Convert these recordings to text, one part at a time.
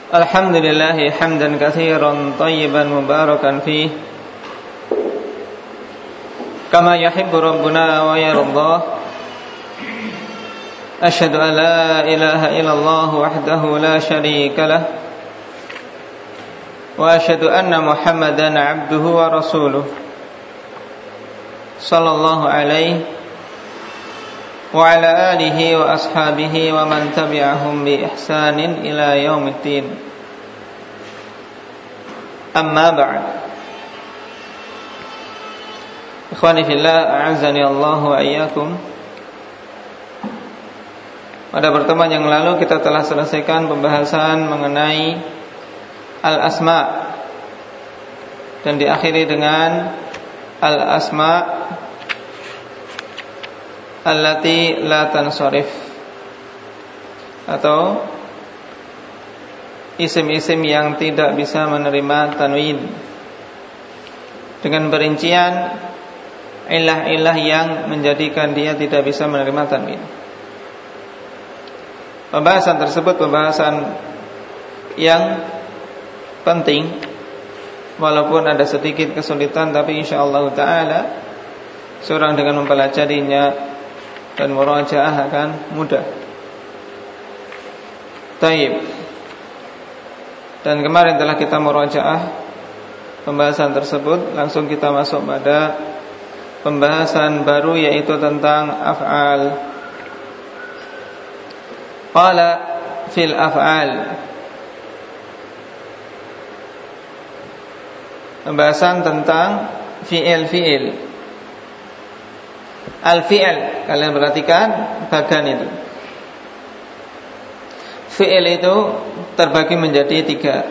Alhamdulillahi hamdan katsiran tayyiban mubarakan fih kama yuhibbu rabbuna wa yardah. Asyhadu an la ilaha illallah wahdahu la syarika lah wa asyhadu anna Muhammadan abduhu wa rasuluh sallallahu alaihi wa ala alihi wa ashabihi wa man tabi'ahum bi ihsanin ila yaumiddin. Amma ba'd. Ikhwani fillah, a'azzani Allah wa iyyakum. Pada pertemuan yang lalu kita telah selesaikan pembahasan mengenai al-asma dan diakhiri dengan al-asma allati la tansharif, atau isim-isim yang tidak bisa menerima tanwin, dengan perincian ilah-ilah yang menjadikan dia tidak bisa menerima tanwin. Pembahasan tersebut pembahasan yang penting, walaupun ada sedikit kesulitan, tapi insyaallah ta'ala seorang dengan mempelajarinya dan murajaah akan mudah. Taib. Dan kemarin telah kita murajaah pembahasan tersebut. Langsung kita masuk pada pembahasan baru, yaitu tentang af'al. Qala fil af'al. Pembahasan tentang fi'il. Al-fi'il, kalian perhatikan bagan itu. Fi'il itu terbagi menjadi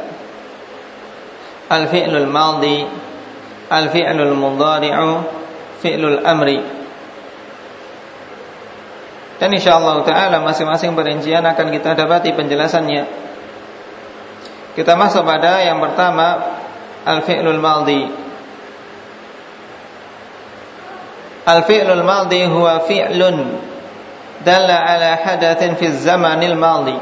3. Al-fi'lul madhi, al-fi'lul mudhari'u, fi'lul amri. Dan insyaallah ta'ala masing-masing perincian akan kita dapati penjelasannya. Kita masuk pada yang pertama, al-fi'lul madhi. Al-fi'lul madhi huwa fi'lun dalla ala hadatsin fi zamanil madhi.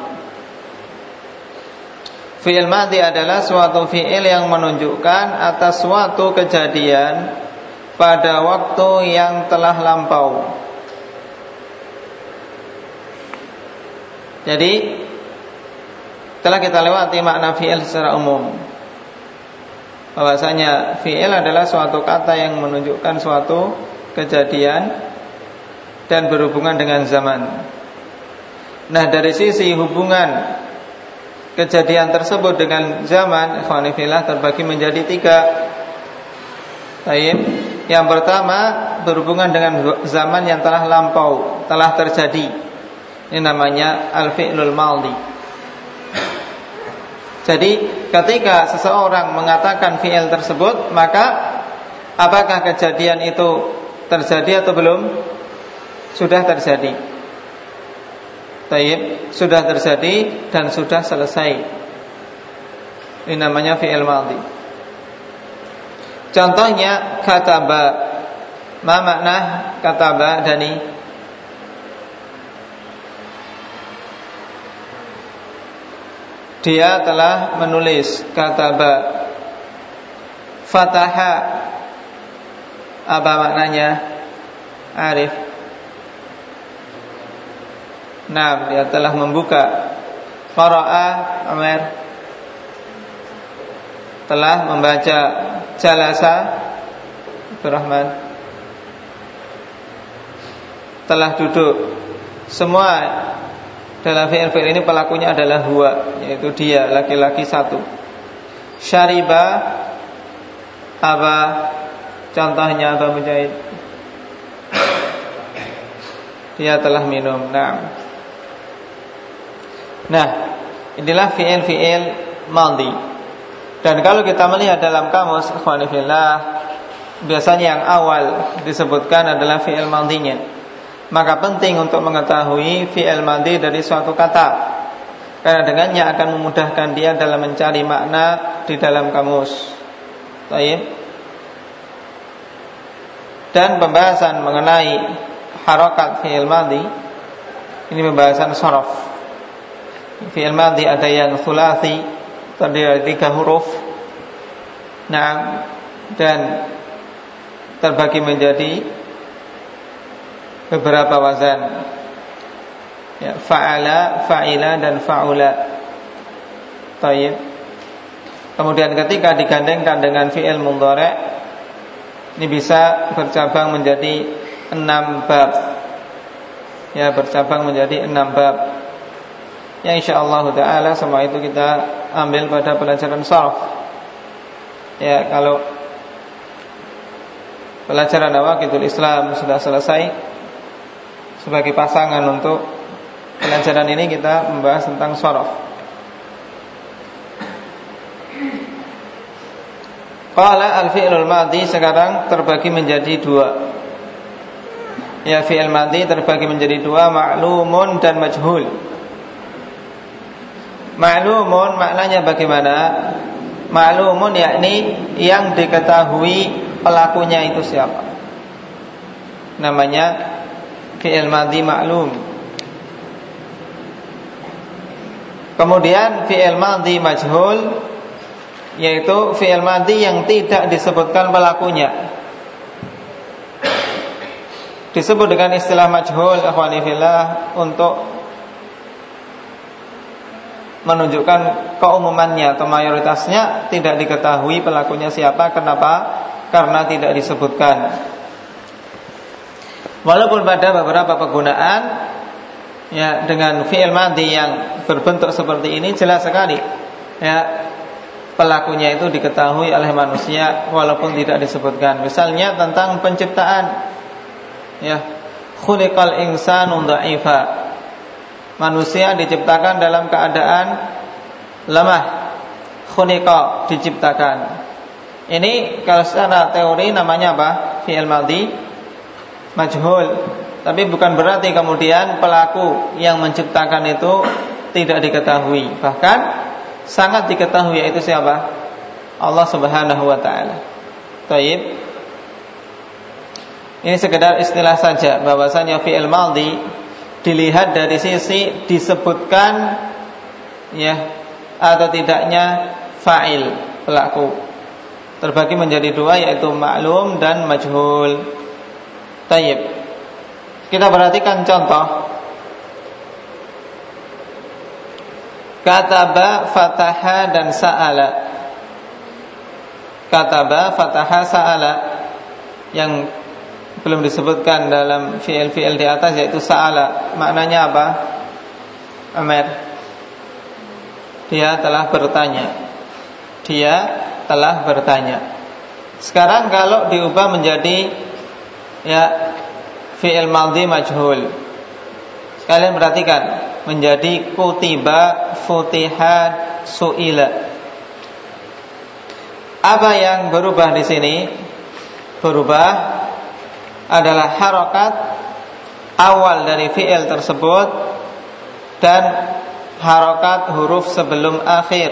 Fi'il madhi adalah suatu fi'il yang menunjukkan atas suatu kejadian pada waktu yang telah lampau. Jadi telah kita lewati makna fi'il secara umum, bahwasanya fi'il adalah suatu kata yang menunjukkan suatu kejadian dan berhubungan dengan zaman. Nah, dari sisi hubungan kejadian tersebut dengan zaman, ikhwani fillah, terbagi menjadi 3. Baik. Yang pertama berhubungan dengan zaman yang telah lampau, telah terjadi. Ini namanya al-fi'lul madhi. Jadi ketika seseorang mengatakan fi'il tersebut, maka apakah kejadian itu terjadi atau belum? Sudah terjadi. Baik, sudah terjadi dan sudah selesai. Ini namanya fi'il madhi. Contohnya kataba. Ma makna kataba, Dani? Dia telah menulis, kataba. Fataha, apa maknanya? Arif. Nah, dia telah membuka. Qara'a, Amir. Telah membaca. Jalasa, Abdurrahman. Telah duduk. Semua dalam fi'il ini pelakunya adalah huwa, yaitu dia, laki-laki satu. Syariba, apa contohnya, apa Mujahid? Dia telah minum. Nah, inilah fi'il madhi. Dan kalau kita melihat dalam kamus, ikhwani fillah, biasanya yang awal disebutkan adalah fi'il madhinya. Maka penting untuk mengetahui fi'il madhi dari suatu kata, karena dengannya akan memudahkan dia dalam mencari makna di dalam kamus. Baik. Dan pembahasan mengenai harakat fi'il madhi, ini pembahasan sharaf. Fi'il madhi ada yang thulathi, terdiri dari 3 huruf. Nah, dan terbagi menjadi beberapa wazan. Ya, fa'ala, fa'ila dan fa'ula. Tayyib. Kemudian ketika digandengkan dengan fi'il mudhari', ini bisa bercabang menjadi 6 bab. Ya, bercabang menjadi 6 bab. Ya, insyaallah taala semua itu kita ambil pada pelajaran sharh. Ya, kalau pelajaran Nawaqidul Islam sudah selesai, sebagai pasangan untuk pelajaran ini kita membahas tentang sharh. Qala al-fi'lul madhi sekarang terbagi menjadi 2. Ya, fi'il madhi terbagi menjadi 2, ma'lumun dan majhul. Ma'lumun maknanya bagaimana? Ma'lumun yakni yang diketahui pelakunya itu siapa. Namanya fi'il madhi ma'lum. Kemudian fi'il madhi majhul, yaitu fi'il madhi yang tidak disebutkan pelakunya. Disebut dengan istilah majhul, akhwani fillah, untuk menunjukkan keumumannya atau mayoritasnya tidak diketahui pelakunya siapa. Kenapa? Karena tidak disebutkan. Walaupun pada beberapa penggunaan, ya, dengan fi'il madhi yang berbentuk seperti ini jelas sekali, ya, pelakunya itu diketahui oleh manusia walaupun tidak disebutkan. Misalnya tentang penciptaan, ya, khuliqal insanu dha'ifa. Manusia diciptakan dalam keadaan lemah. Khuliqa, diciptakan. Ini kalau secara teori namanya apa? Fi'il madhi majhul. Tapi bukan berarti kemudian pelaku yang menciptakan itu tidak diketahui. Bahkan sangat diketahui, yaitu siapa? Allah Subhanahu wa taala. Baik. Ini sekedar istilah saja bahwasanya fi'il madhi dilihat dari sisi disebutkan, ya, atau tidaknya fa'il, pelaku. Terbagi menjadi 2, yaitu ma'lum dan majhul. Tayyib. Kita perhatikan contoh. Kataba, fataha dan sa'ala. Kataba, fataha, sa'ala yang belum disebutkan dalam fi'il-fi'il di atas, yaitu sa'ala. Maknanya apa? Amir. Dia telah bertanya. Dia telah bertanya. Sekarang kalau diubah menjadi, ya, fi'il madhi majhul, kalian perhatikan, menjadi kutiba, futiha, su'ila. Apa yang berubah di sini? Berubah adalah harokat awal dari fi'il tersebut dan harokat huruf sebelum akhir.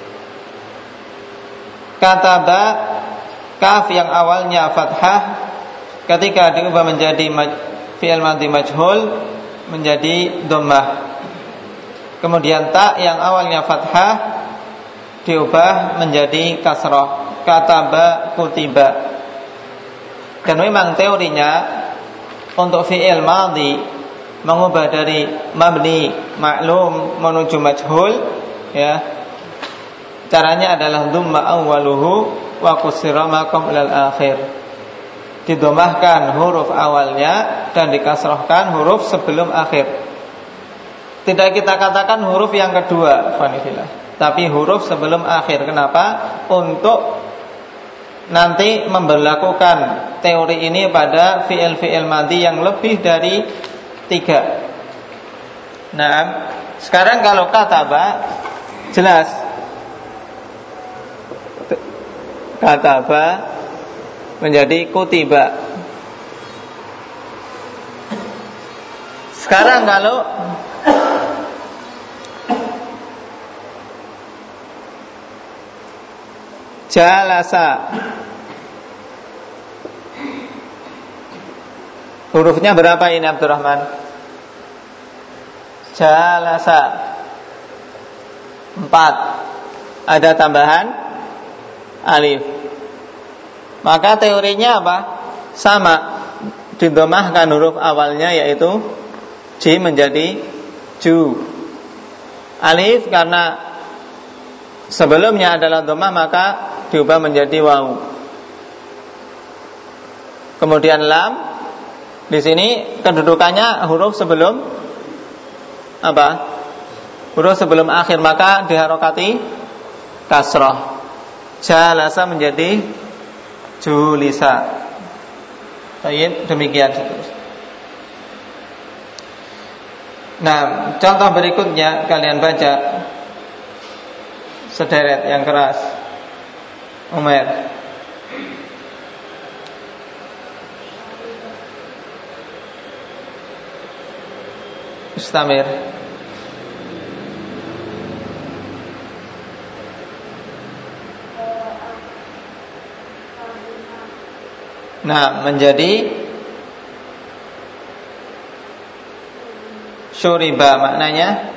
Kataba, kaf yang awalnya fathah, ketika diubah menjadi fi'il madhi majhul menjadi dhammah. Kemudian ta yang awalnya fathah diubah menjadi kasrah. Kataba, kutiba. Dan memang teorinya untuk fi'il madhi mengubah dari mabni ma'lum menuju majhul, ya, caranya adalah dhamma awwaluhu wa qusira ma qabla al-akhir. Didomahkan huruf awalnya dan dikasrahkan huruf sebelum akhir. Tidak kita katakan huruf yang kedua, fanifillah, tapi huruf sebelum akhir. Kenapa? Untuk nanti memberlakukan teori ini pada fi'il-fi'il madhi yang lebih dari 3. Nah, sekarang kalau kataba, jelas kataba menjadi kutiba. Sekarang kalau jalasa, hurufnya berapa ini Abdurrahman? Jalasa 4. ada tambahan alif. Maka teorinya apa? Sama, didomahkan huruf awalnya yaitu ji menjadi ju. Alif karena sebelumnya adalah domah maka diubah menjadi waw. Kemudian lam di sini kedudukannya huruf sebelum apa? Huruf sebelum akhir, maka diharokati kasrah. Jalasa menjadi julisa. Baik, demikian seterusnya. Nah, contoh berikutnya kalian baca sederet yang keras. Umar. Istamir. Nah, menjadi syuriba maknanya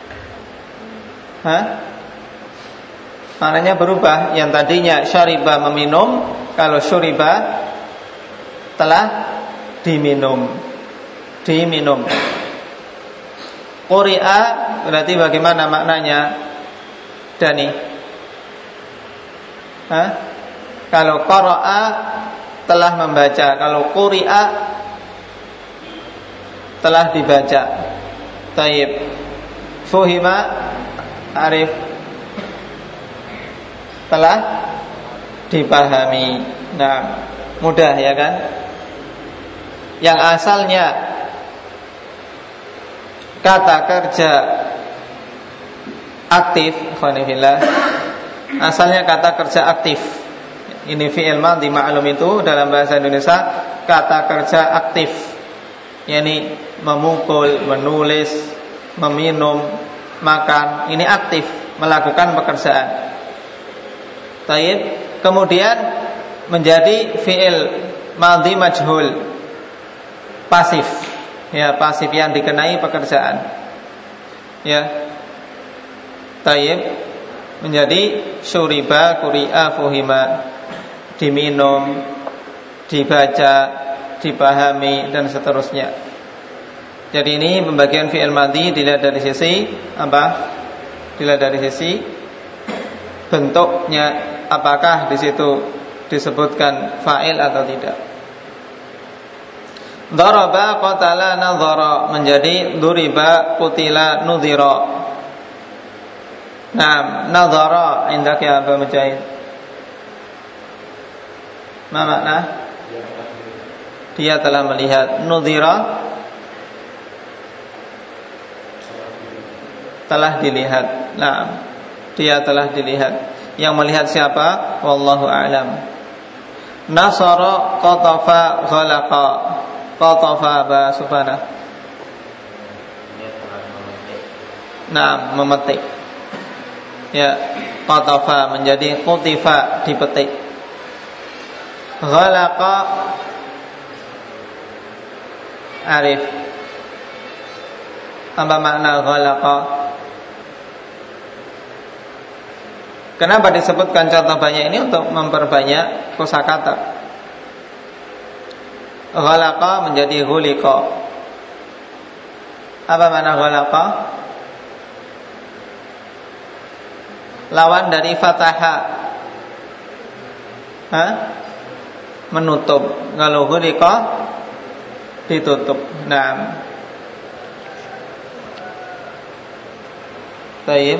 maknanya berubah. Yang tadinya syariba meminum, kalau syuriba telah diminum. Quri'a berarti bagaimana maknanya, Dani? Kalau qara'a telah membaca, kalau quri'a telah dibaca. Taib. Fuhima, Arif, telah dipahami. Nah, mudah ya kan? Yang asalnya kata kerja aktif, khonifillah, asalnya kata kerja aktif. Ini fi'il madhi ma'lum itu dalam bahasa Indonesia kata kerja aktif, yakni memukul, menulis, meminum, makan. Ini aktif, melakukan pekerjaan. Taib. Kemudian menjadi fi'il madhi majhul, pasif. Ya, pasif yang dikenai pekerjaan. Ya. Taib. Menjadi syuriba, quri'a, fuhima, diminum, dibaca, dipahami, dan seterusnya. Jadi ini pembagian fi'il madhi dilihat dari sisi apa? Dilihat dari sisi bentuknya, apakah di situ disebutkan fa'il atau tidak. Daraba, qatala, nadhara menjadi duriba, qutila, nudhira. Nah, nadhara indaka ya Abu Mujahid. Ma makna? Dia telah melihat. Nudhira telah dilihat. Nah, dia telah dilihat. Yang melihat siapa? Wallahu a'lam. Nasara, qatafa, ghalaqa. Qatafa ba subhana. Nah, memetik. Ya, qatafa menjadi qutifa, dipetik. Ghalaqa, Arif, apa makna ghalaqa? Kenapa disebutkan contoh banyak ini? Untuk memperbanyak kosakata. Ghalaqa menjadi ghuliqa. Apa makna ghalaqa? Lawan dari fataha. Menutup. Kalau ghuliqa ditutup. Nah. Baik.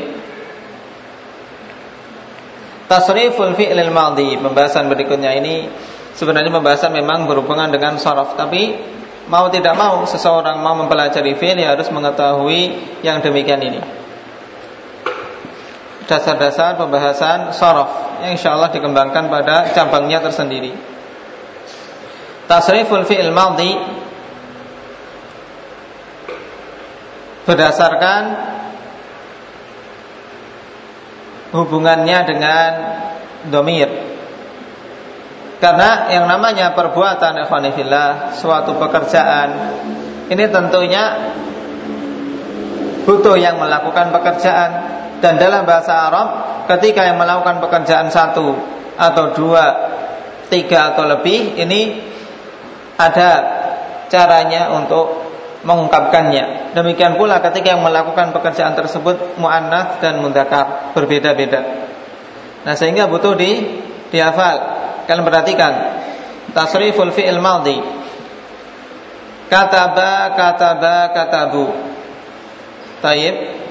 Tasriful fi'lil madhi, pembahasan berikutnya ini sebenarnya pembahasan memang berhubungan dengan sharaf, tapi mau tidak mau seseorang mau mempelajari fi'il ya harus mengetahui yang demikian ini. Dasar-dasar pembahasan sharaf yang insyaallah dikembangkan pada cabangnya tersendiri. Tasriful fi'il madhi berdasarkan hubungannya dengan dhamir. Karena yang namanya perbuatan ikhwanifillah, suatu pekerjaan, ini tentunya butuh yang melakukan pekerjaan. Dan dalam bahasa Arab, ketika yang melakukan pekerjaan satu atau dua, tiga atau lebih, ini ada caranya untuk mengungkapkannya. Demikian pula ketika yang melakukan pekerjaan tersebut muannats dan mudzakkar, berbeda-beda. Nah, sehingga butuh dihafal. Kalian perhatikan tasriful fi'il madhi. Kataba, kataba, katabu. Taib.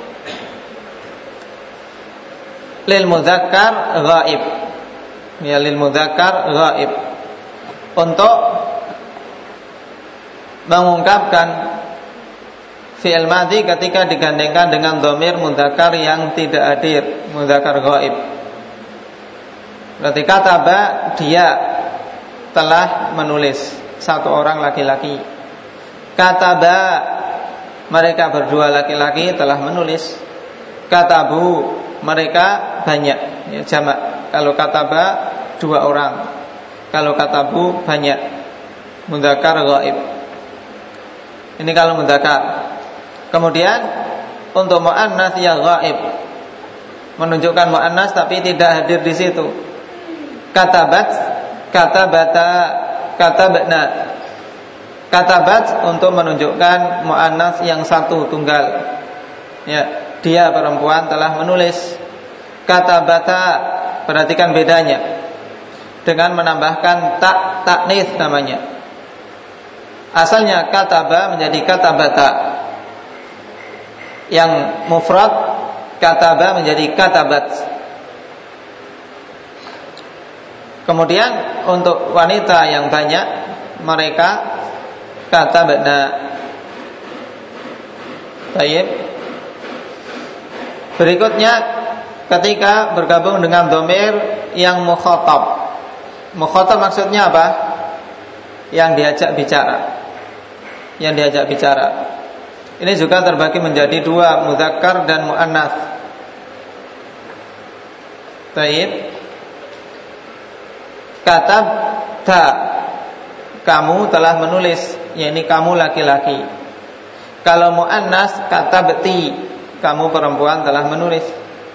Lil mudzakkar ghaib. Ya, lil mudzakkar ghaib. Untuk mengungkapkan fi'il madhi ketika digandengkan dengan dhamir mudzakkar yang tidak hadir, mudzakkar ghaib. Berarti kataba, dia telah menulis, satu orang laki-laki. Kataba, mereka berdua laki-laki telah menulis. Katabu, mereka banyak, ya, jamak. Kalau kataba dua orang, kalau katabu banyak, mudzakkar ghaib. Ini kalau mudzakkar. Kemudian untuk muannats ya ghaib, menunjukkan muannats tapi tidak hadir di situ. Katabat, katabata, katabna. Katabat untuk menunjukkan muannats yang satu tunggal. Ya, dia perempuan telah menulis. Katabata, perhatikan bedanya. Dengan menambahkan taknis namanya. Asalnya kataba menjadi katabata. Yang mufrad kataba menjadi katabat. Kemudian untuk wanita yang banyak, mereka katabna. Baik. Berikutnya ketika bergabung dengan dhamir yang mukhatab. Mukhatab maksudnya apa? Yang diajak bicara. Yang diajak bicara. Ini juga terbagi menjadi dua, mudzakkar dan muannats. Baik. Katabta, kamu telah menulis, yakni kamu laki-laki. Kalau muannats katabti, kamu perempuan telah menulis.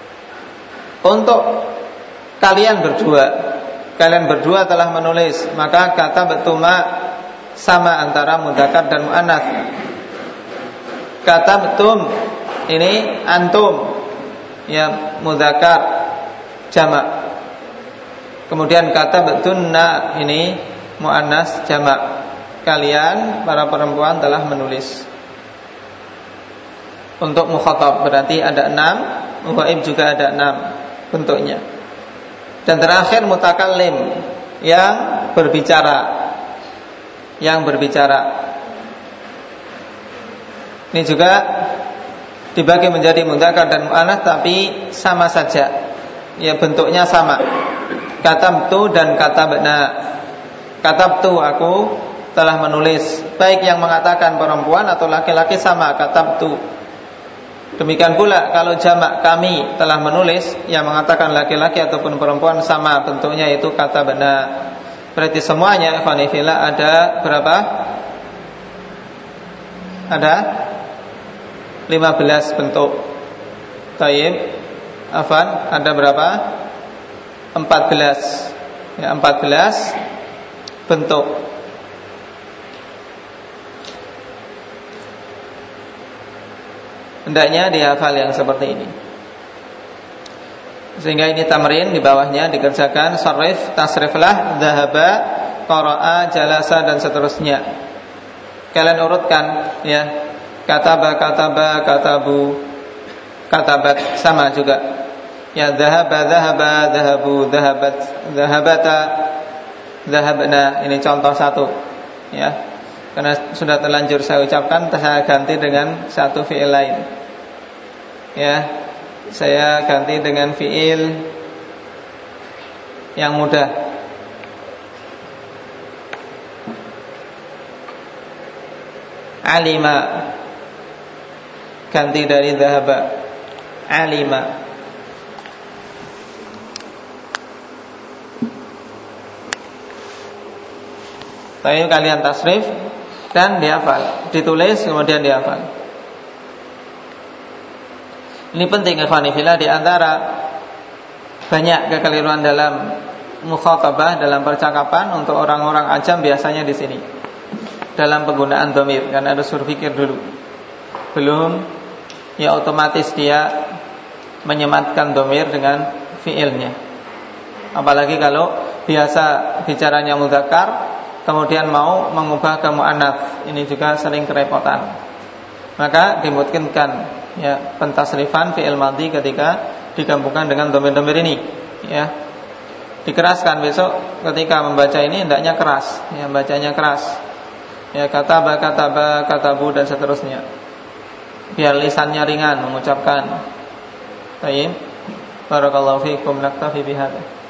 Untuk kalian berdua telah menulis, maka katabtuma sama antara mudzakkar dan muannats. Katabtum ini antum, ya, mudzakkar jamak. Kemudian katabtunna ini muannats jamak. Kalian para perempuan telah menulis. Untuk mukhatab berarti ada 6, ghaib juga ada 6 bentuknya. Dan terakhir mutakallim, yang berbicara. Yang berbicara. Ini juga dibagi menjadi mudzakkar dan muannats tapi sama saja. Ya, bentuknya sama. Katabtu dan katabna. Katabtu, aku telah menulis. Baik yang mengatakan perempuan atau laki-laki sama, katabtu. Demikian pula kalau jamak kami telah menulis, yang mengatakan laki-laki ataupun perempuan sama bentuknya, itu katabna. Berarti semuanya ikhwanifillah ada berapa? Ada 15 bentuk. Taib. Afan, ada berapa? 14. Ya, 14 bentuk. Hendaknya dihafal yang seperti ini. Sehingga ini tamrin, di bawahnya dikerjakan sarif, tasriflah, dhahaba, qara'a, jalasa dan seterusnya. Kalian urutkan, ya. Kataba, kataba, katabu, katabat, sama juga. Ya, dhahaba, dhahaba, dhahabu, dhahabat, dhahabata, dhahabna. Ini contoh satu, ya. Karena sudah terlanjur saya ucapkan, saya ganti dengan satu fi'il lain. Ya, saya ganti dengan fi'il yang mudah. Alima, ganti dari dhahaba. Alima. Tapi kalian tasrif dan dihafal, ditulis kemudian dihafal. Ini penting ikhwani fillah, di antara banyak kekeliruan dalam mukhatabah, dalam percakapan untuk orang-orang ajam biasanya di sini dalam penggunaan dhamir, karena harus berpikir dulu. Belum ya otomatis dia menyematkan dhamir dengan fiilnya. Apalagi kalau biasa bicaranya mudzakkar kemudian mau mengubah ke muannats, ini juga sering kerepotan. Maka dimungkinkan ya pentasrifan fi'il madhi ketika digabungkan dengan dhamir-dhamir ini, ya. Dikeraskan besok ketika membaca ini hendaknya keras, ya, bacanya keras. Ya, kataba, katabu dan seterusnya. Biar lisannya ringan mengucapkan. Baik. Barakallahu fiikum, naktafi bihadza.